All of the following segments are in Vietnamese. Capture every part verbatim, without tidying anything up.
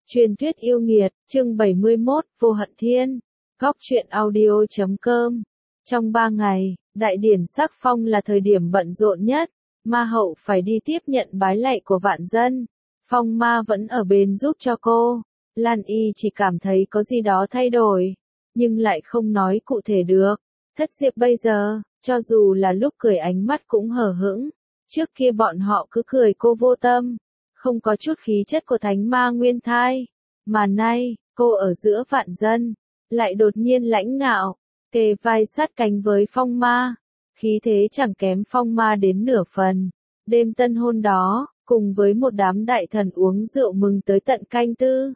Truyền thuyết yêu nghiệt, chương bảy mươi mốt, Vô Hận Thiên. Góc truyện audio chấm com. Trong ba ngày, đại điển sắc phong là thời điểm bận rộn nhất, ma hậu phải đi tiếp nhận bái lạy của vạn dân. Phong ma vẫn ở bên giúp cho cô. Lan Y chỉ cảm thấy có gì đó thay đổi, nhưng lại không nói cụ thể được. Thất Diệp bây giờ, cho dù là lúc cười ánh mắt cũng hờ hững. Trước kia bọn họ cứ cười cô vô tâm, không có chút khí chất của thánh ma nguyên thai. Mà nay, cô ở giữa vạn dân, lại đột nhiên lãnh ngạo, kề vai sát cánh với phong ma. Khí thế chẳng kém phong ma đến nửa phần. Đêm tân hôn đó, cùng với một đám đại thần uống rượu mừng tới tận canh tư.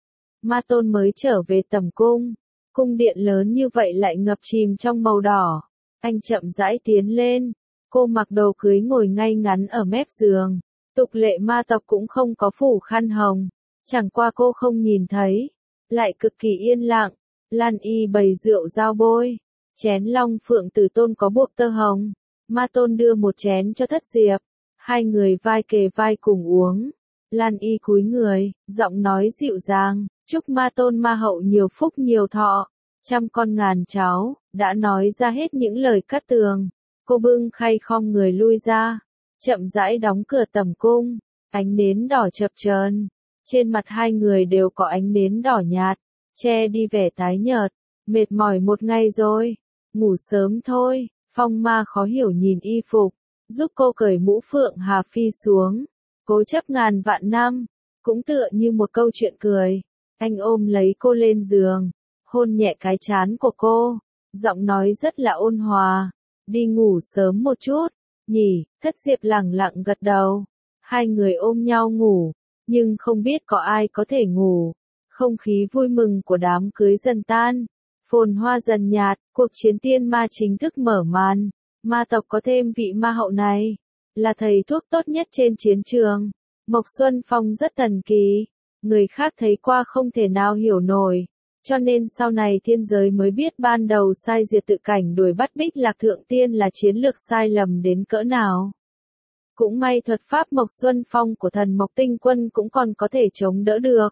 Ma Tôn mới trở về tầm cung. Cung điện lớn như vậy lại ngập chìm trong màu đỏ. Anh chậm rãi tiến lên. Cô mặc đồ cưới ngồi ngay ngắn ở mép giường. Tục lệ ma tộc cũng không có phủ khăn hồng. Chẳng qua cô không nhìn thấy. Lại cực kỳ yên lặng. Lan Y bày rượu giao bôi. Chén long phượng tử tôn có buộc tơ hồng. Ma Tôn đưa một chén cho Thất Diệp. Hai người vai kề vai cùng uống. Lan Y cúi người, giọng nói dịu dàng. Chúc Ma Tôn ma hậu nhiều phúc nhiều thọ. Trăm con ngàn cháu. Đã nói ra hết những lời cắt tường. Cô bưng khay khom người lui ra. Chậm rãi đóng cửa tầm cung. Ánh nến đỏ chập chờn. Trên mặt hai người đều có ánh nến đỏ nhạt, che đi vẻ tái nhợt. Mệt mỏi một ngày rồi, ngủ sớm thôi. Phong ma khó hiểu nhìn y phục, giúp cô cởi mũ phượng hà phi xuống. Cố chấp ngàn vạn năm, cũng tựa như một câu chuyện cười. Anh ôm lấy cô lên giường, hôn nhẹ cái trán của cô, giọng nói rất là ôn hòa. Đi ngủ sớm một chút, nhỉ? Thất Diệp lẳng lặng gật đầu. Hai người ôm nhau ngủ, nhưng không biết có ai có thể ngủ. Không khí vui mừng của đám cưới dần tan, phồn hoa dần nhạt, cuộc chiến tiên ma chính thức mở màn. Ma tộc có thêm vị ma hậu này, là thầy thuốc tốt nhất trên chiến trường. Mộc Xuân Phong rất thần kỳ, người khác thấy qua không thể nào hiểu nổi. Cho nên sau này thiên giới mới biết ban đầu sai diệt tự cảnh đuổi bắt Bích Lạc Thượng Tiên là chiến lược sai lầm đến cỡ nào. Cũng may thuật pháp Mộc Xuân Phong của thần Mộc Tinh Quân cũng còn có thể chống đỡ được.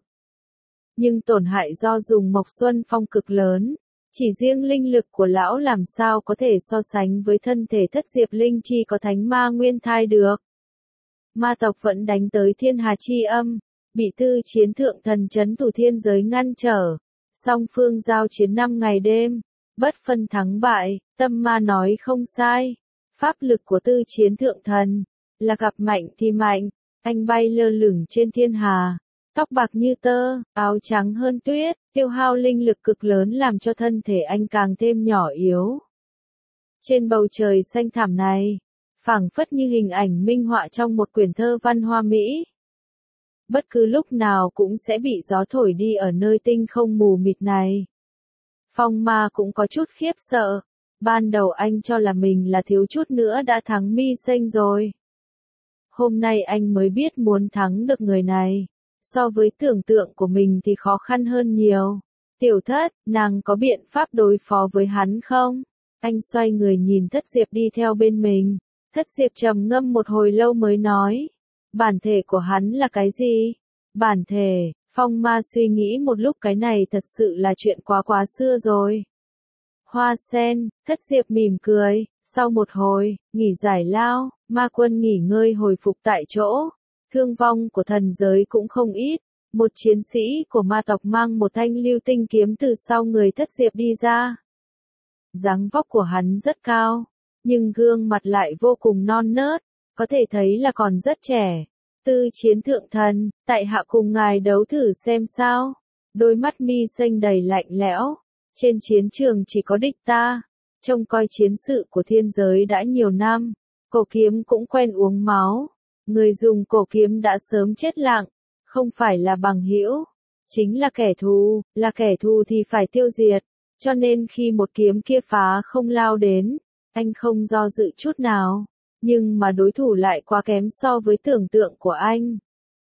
Nhưng tổn hại do dùng Mộc Xuân Phong cực lớn. Chỉ riêng linh lực của lão làm sao có thể so sánh với thân thể Thất Diệp linh chi có thánh ma nguyên thai được. Ma tộc vẫn đánh tới thiên hà chi âm, bị tư chiến thượng thần chấn thủ thiên giới ngăn trở. Song phương giao chiến năm ngày đêm, bất phân thắng bại. Tâm ma nói không sai. Pháp lực của tư chiến thượng thần là gặp mạnh thì mạnh. Anh bay lơ lửng trên thiên hà, tóc bạc như tơ, áo trắng hơn tuyết, tiêu hao linh lực cực lớn làm cho thân thể anh càng thêm nhỏ yếu. Trên bầu trời xanh thẳm này, phảng phất như hình ảnh minh họa trong một quyển thơ văn hoa mỹ. Bất cứ lúc nào cũng sẽ bị gió thổi đi ở nơi tinh không mù mịt này. Phong ma cũng có chút khiếp sợ. Ban đầu anh cho là mình là thiếu chút nữa đã thắng Mi Sinh rồi. Hôm nay anh mới biết muốn thắng được người này, so với tưởng tượng của mình thì khó khăn hơn nhiều. Tiểu Thất, nàng có biện pháp đối phó với hắn không? Anh xoay người nhìn Thất Diệp đi theo bên mình. Thất Diệp trầm ngâm một hồi lâu mới nói. Bản thể của hắn là cái gì? Bản thể, Phong ma suy nghĩ một lúc, cái này thật sự là chuyện quá quá xưa rồi. Hoa sen, Thất Diệp mỉm cười. Sau một hồi, nghỉ giải lao, ma quân nghỉ ngơi hồi phục tại chỗ. Thương vong của thần giới cũng không ít. Một chiến sĩ của ma tộc mang một thanh lưu tinh kiếm từ sau người Thất Diệp đi ra. Dáng vóc của hắn rất cao, nhưng gương mặt lại vô cùng non nớt, có thể thấy là còn rất trẻ. Tư chiến thượng thần, tại hạ cùng ngài đấu thử xem sao. Đôi mắt Mi Sinh đầy lạnh lẽo. Trên chiến trường chỉ có địch ta. Trông coi chiến sự của thiên giới đã nhiều năm, cổ kiếm cũng quen uống máu. Người dùng cổ kiếm đã sớm chết lặng, không phải là bằng hữu, chính là kẻ thù. Là kẻ thù thì phải tiêu diệt. Cho nên khi một kiếm kia phá không lao đến, anh không do dự chút nào. Nhưng mà đối thủ lại quá kém so với tưởng tượng của anh.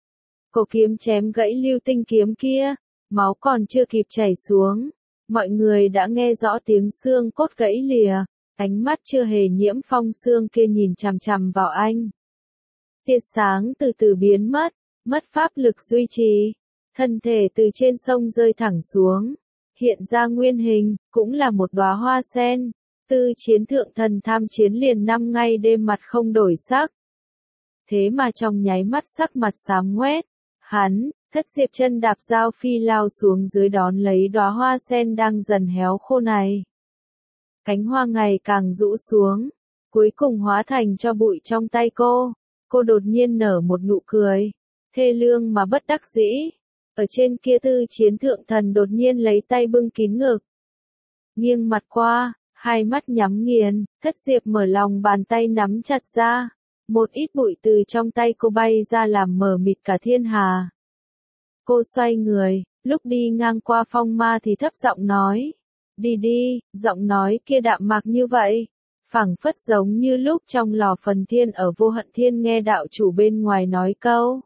Cổ kiếm chém gãy lưu tinh kiếm kia, máu còn chưa kịp chảy xuống. Mọi người đã nghe rõ tiếng xương cốt gãy lìa, ánh mắt chưa hề nhiễm phong xương kia nhìn chằm chằm vào anh. Tia sáng từ từ biến mất, mất pháp lực duy trì. thân thể từ trên sông rơi thẳng xuống, hiện ra nguyên hình, cũng là một đóa hoa sen. Tư Chiến thượng thần tham chiến liền năm ngày đêm mặt không đổi sắc. Thế mà trong nháy mắt sắc mặt xám ngoét, hắn, Thất Diệp chân đạp dao phi lao xuống dưới đón lấy đóa hoa sen đang dần héo khô này. Cánh hoa ngày càng rũ xuống, cuối cùng hóa thành cho bụi trong tay cô. Cô đột nhiên nở một nụ cười, thê lương mà bất đắc dĩ. Ở trên kia Tư Chiến thượng thần đột nhiên lấy tay bưng kín ngực. Nghiêng mặt qua, hai mắt nhắm nghiền, Thất Diệp mở lòng bàn tay nắm chặt ra. Một ít bụi từ trong tay cô bay ra làm mờ mịt cả thiên hà. Cô xoay người, lúc đi ngang qua Phong Ma thì thấp giọng nói. Đi đi, giọng nói kia đạm mạc như vậy. Phảng phất giống như lúc trong lò phần thiên ở Vô Hận Thiên nghe đạo chủ bên ngoài nói câu.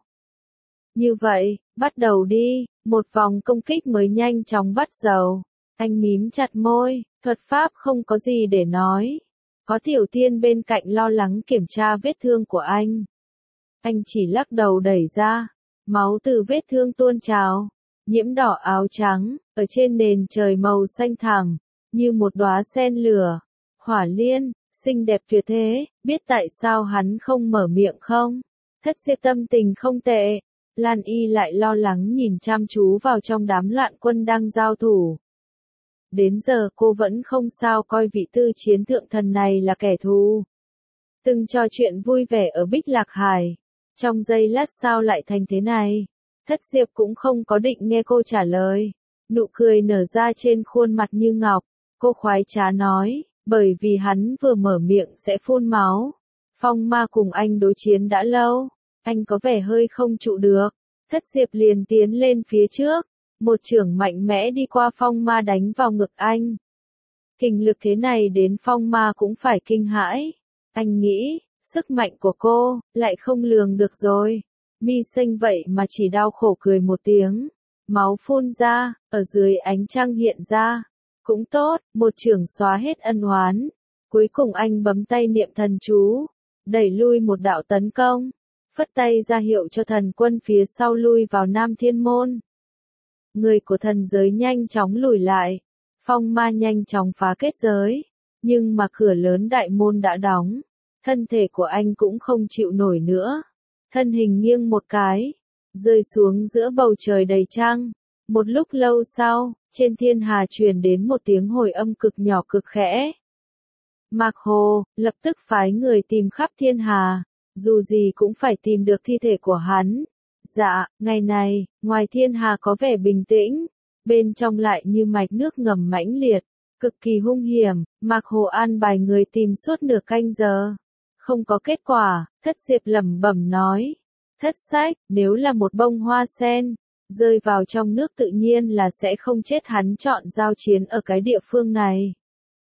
Như vậy, bắt đầu đi, một vòng công kích mới nhanh chóng bắt đầu. Anh mím chặt môi, thuật pháp không có gì để nói. Có Tiểu Tiên bên cạnh lo lắng kiểm tra vết thương của anh. Anh chỉ lắc đầu đẩy ra, máu từ vết thương tuôn trào, nhiễm đỏ áo trắng, ở trên nền trời màu xanh thẳm, như một đóa sen lửa. Hỏa Liên, xinh đẹp tuyệt thế, biết tại sao hắn không mở miệng không? Thất Diệp tâm tình không tệ. Lan Y lại lo lắng nhìn chăm chú vào trong đám loạn quân đang giao thủ. Đến giờ cô vẫn không sao coi vị Tư Chiến thượng thần này là kẻ thù. Từng trò chuyện vui vẻ ở Bích Lạc Hải. Trong giây lát sao lại thành thế này? Thất Diệp cũng không có định nghe cô trả lời. Nụ cười nở ra trên khuôn mặt như ngọc. Cô khoái trá nói, bởi vì hắn vừa mở miệng sẽ phun máu. Phong Ma cùng anh đối chiến đã lâu. Anh có vẻ hơi không trụ được. Thất Diệp liền tiến lên phía trước. Một chưởng mạnh mẽ đi qua Phong Ma đánh vào ngực anh. Kình lực thế này đến Phong Ma cũng phải kinh hãi. Anh nghĩ, sức mạnh của cô, lại không lường được rồi. Mi xanh vậy mà chỉ đau khổ cười một tiếng. Máu phun ra, ở dưới ánh trăng hiện ra. Cũng tốt, một chưởng xóa hết ân oán. Cuối cùng anh bấm tay niệm thần chú. Đẩy lui một đạo tấn công. Phất tay ra hiệu cho thần quân phía sau lui vào Nam Thiên Môn. Người của thần giới nhanh chóng lùi lại. Phong Ma nhanh chóng phá kết giới. Nhưng mà cửa lớn đại môn đã đóng. Thân thể của anh cũng không chịu nổi nữa. Thân hình nghiêng một cái. Rơi xuống giữa bầu trời đầy trăng. Một lúc lâu sau, trên thiên hà truyền đến một tiếng hồi âm cực nhỏ cực khẽ. Mạc Hồ, lập tức phái người tìm khắp thiên hà. Dù gì cũng phải tìm được thi thể của hắn. Dạ, ngày này, ngoài thiên hà có vẻ bình tĩnh, bên trong lại như mạch nước ngầm mãnh liệt, cực kỳ hung hiểm. Mạc Hồ an bài người tìm suốt nửa canh giờ. Không có kết quả, Thất Diệp lẩm bẩm nói. Thất Sách, nếu là một bông hoa sen, rơi vào trong nước tự nhiên là sẽ không chết, hắn chọn giao chiến ở cái địa phương này.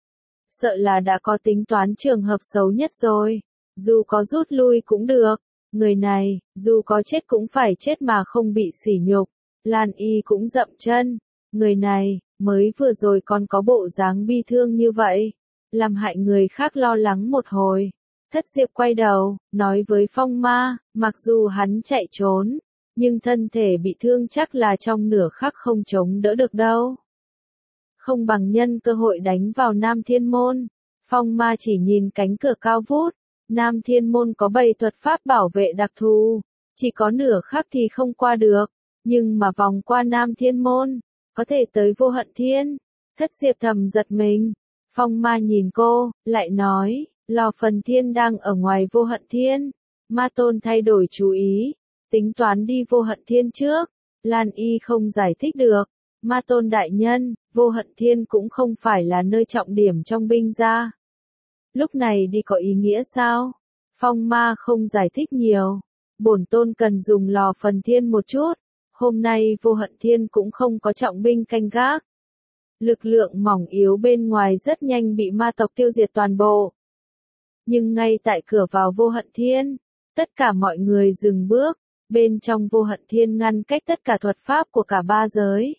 Sợ là đã có tính toán trường hợp xấu nhất rồi. Dù có rút lui cũng được. Người này, dù có chết cũng phải chết mà không bị sỉ nhục. Lan Y cũng dậm chân. Người này, mới vừa rồi còn có bộ dáng bi thương như vậy. Làm hại người khác lo lắng một hồi. Thất Diệp quay đầu, nói với Phong Ma, mặc dù hắn chạy trốn, nhưng thân thể bị thương chắc là trong nửa khắc không chống đỡ được đâu. Không bằng nhân cơ hội đánh vào Nam Thiên Môn. Phong Ma chỉ nhìn cánh cửa cao vút. Nam Thiên Môn có bảy thuật pháp bảo vệ đặc thù, chỉ có nửa khắc thì không qua được, nhưng mà vòng qua Nam Thiên Môn, có thể tới Vô Hận Thiên. Thất Diệp thầm giật mình. Phong Ma nhìn cô, lại nói, lò phần thiên đang ở ngoài Vô Hận Thiên. Ma Tôn thay đổi chú ý, tính toán đi Vô Hận Thiên trước. Lan Y không giải thích được. Ma Tôn đại nhân, Vô Hận Thiên cũng không phải là nơi trọng điểm trong binh gia. Lúc này đi có ý nghĩa sao? Phong Ma không giải thích nhiều. Bổn tôn cần dùng lò phần thiên một chút. Hôm nay Vô Hận Thiên cũng không có trọng binh canh gác. Lực lượng mỏng yếu bên ngoài rất nhanh bị ma tộc tiêu diệt toàn bộ. Nhưng ngay tại cửa vào Vô Hận Thiên, tất cả mọi người dừng bước. Bên trong Vô Hận Thiên ngăn cách tất cả thuật pháp của cả ba giới.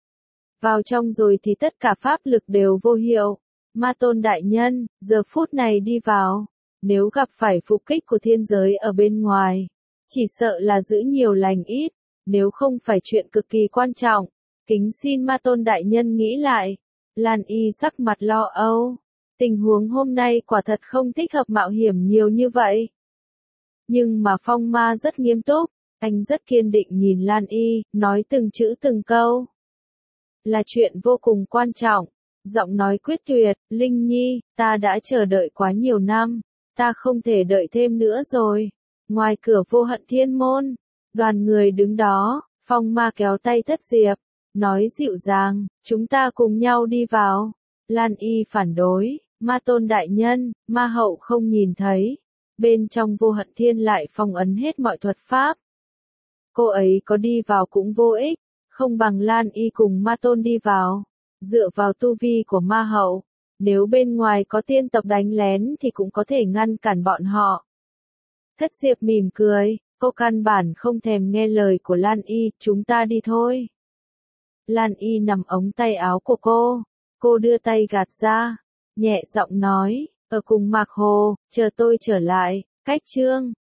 Vào trong rồi thì tất cả pháp lực đều vô hiệu. Ma Tôn đại nhân, giờ phút này đi vào, nếu gặp phải phục kích của thiên giới ở bên ngoài, chỉ sợ là giữ nhiều lành ít. nếu không phải chuyện cực kỳ quan trọng, kính xin Ma Tôn đại nhân nghĩ lại. Lan Y sắc mặt lo âu, tình huống hôm nay quả thật không thích hợp mạo hiểm nhiều như vậy. Nhưng mà Phong Ma rất nghiêm túc, anh rất kiên định nhìn Lan Y, nói từng chữ từng câu. Là chuyện vô cùng quan trọng, giọng nói quyết tuyệt, Linh Nhi, ta đã chờ đợi quá nhiều năm, ta không thể đợi thêm nữa rồi. Ngoài cửa Vô Hận Thiên môn, đoàn người đứng đó, Phong Ma kéo tay Thất Diệp, nói dịu dàng, chúng ta cùng nhau đi vào. Lan Y phản đối, Ma Tôn đại nhân, Ma hậu không nhìn thấy. Bên trong Vô Hận Thiên lại phong ấn hết mọi thuật pháp. Cô ấy có đi vào cũng vô ích, không bằng Lan Y cùng Ma Tôn đi vào. Dựa vào tu vi của Ma hậu, nếu bên ngoài có tiên tộc đánh lén thì cũng có thể ngăn cản bọn họ. Thất Diệp mỉm cười, cô căn bản không thèm nghe lời của Lan Y, chúng ta đi thôi. Lan Y nằm ống tay áo của cô, cô đưa tay gạt ra, nhẹ giọng nói, ở cùng Mạc Hồ, chờ tôi trở lại, cách chương.